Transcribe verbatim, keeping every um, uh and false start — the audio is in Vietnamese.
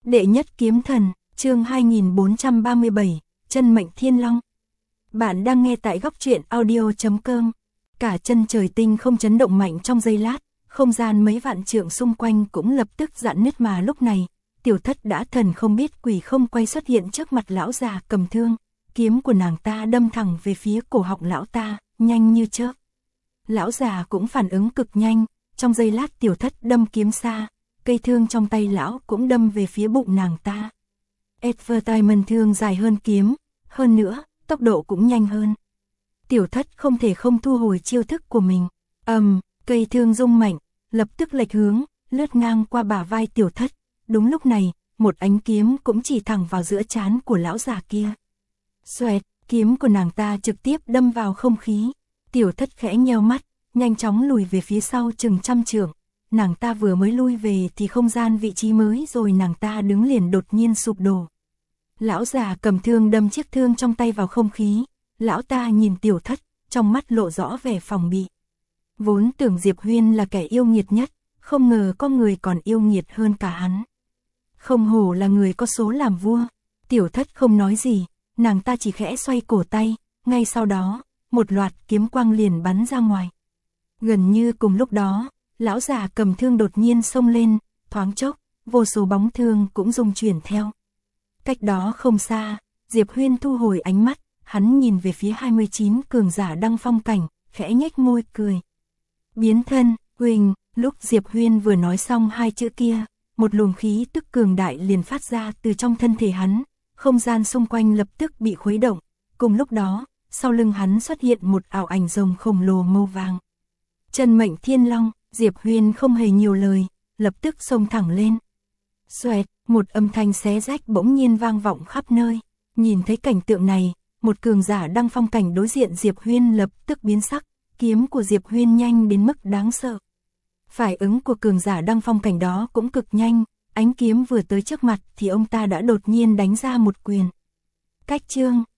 Đệ nhất kiếm thần, chương hai nghìn bốn trăm ba mươi bảy, chân mệnh thiên long. Bạn đang nghe tại góc truyện audio chấm com. Cả chân trời tinh không chấn động mạnh trong giây lát, không gian mấy vạn trượng xung quanh cũng lập tức rạn nứt, mà lúc này, Tiểu Thất đã thần không biết quỷ không quay xuất hiện trước mặt lão già cầm thương, kiếm của nàng ta đâm thẳng về phía cổ họng lão ta, nhanh như chớp. Lão già cũng phản ứng cực nhanh, trong giây lát Tiểu Thất đâm kiếm xa, cây thương trong tay lão cũng đâm về phía bụng nàng ta. Advertisement thương dài hơn kiếm, hơn nữa, tốc độ cũng nhanh hơn. Tiểu Thất không thể không thu hồi chiêu thức của mình. Ầm, um, cây thương rung mạnh, lập tức lệch hướng, lướt ngang qua bả vai Tiểu Thất. Đúng lúc này, một ánh kiếm cũng chỉ thẳng vào giữa trán của lão già kia. Xoẹt, kiếm của nàng ta trực tiếp đâm vào không khí. Tiểu Thất khẽ nheo mắt, nhanh chóng lùi về phía sau chừng trăm trượng. Nàng ta vừa mới lui về thì không gian vị trí mới rồi nàng ta đứng liền đột nhiên sụp đổ. Lão già cầm thương đâm chiếc thương trong tay vào không khí. Lão ta nhìn Tiểu Thất, trong mắt lộ rõ vẻ phòng bị. Vốn tưởng Diệp Huyên là kẻ yêu nghiệt nhất, không ngờ có người còn yêu nghiệt hơn cả hắn. Không hổ là người có số làm vua. Tiểu Thất không nói gì, nàng ta chỉ khẽ xoay cổ tay, ngay sau đó, một loạt kiếm quang liền bắn ra ngoài. Gần như cùng lúc đó, lão già cầm thương đột nhiên xông lên, thoáng chốc, vô số bóng thương cũng rung chuyển theo. Cách đó không xa, Diệp Huyên thu hồi ánh mắt, hắn nhìn về phía hai mươi chín cường giả đăng phong cảnh, khẽ nhếch môi cười. Biến thân, huỳnh, lúc Diệp Huyên vừa nói xong hai chữ kia, một luồng khí tức cường đại liền phát ra từ trong thân thể hắn, không gian xung quanh lập tức bị khuấy động, cùng lúc đó, sau lưng hắn xuất hiện một ảo ảnh rồng khổng lồ màu vàng. Chân mệnh thiên long, Diệp Huyên không hề nhiều lời, lập tức xông thẳng lên. Xoẹt, một âm thanh xé rách bỗng nhiên vang vọng khắp nơi. Nhìn thấy cảnh tượng này, một cường giả đăng phong cảnh đối diện Diệp Huyên lập tức biến sắc, kiếm của Diệp Huyên nhanh đến mức đáng sợ. Phản ứng của cường giả đăng phong cảnh đó cũng cực nhanh, ánh kiếm vừa tới trước mặt thì ông ta đã đột nhiên đánh ra một quyền. Cách chương,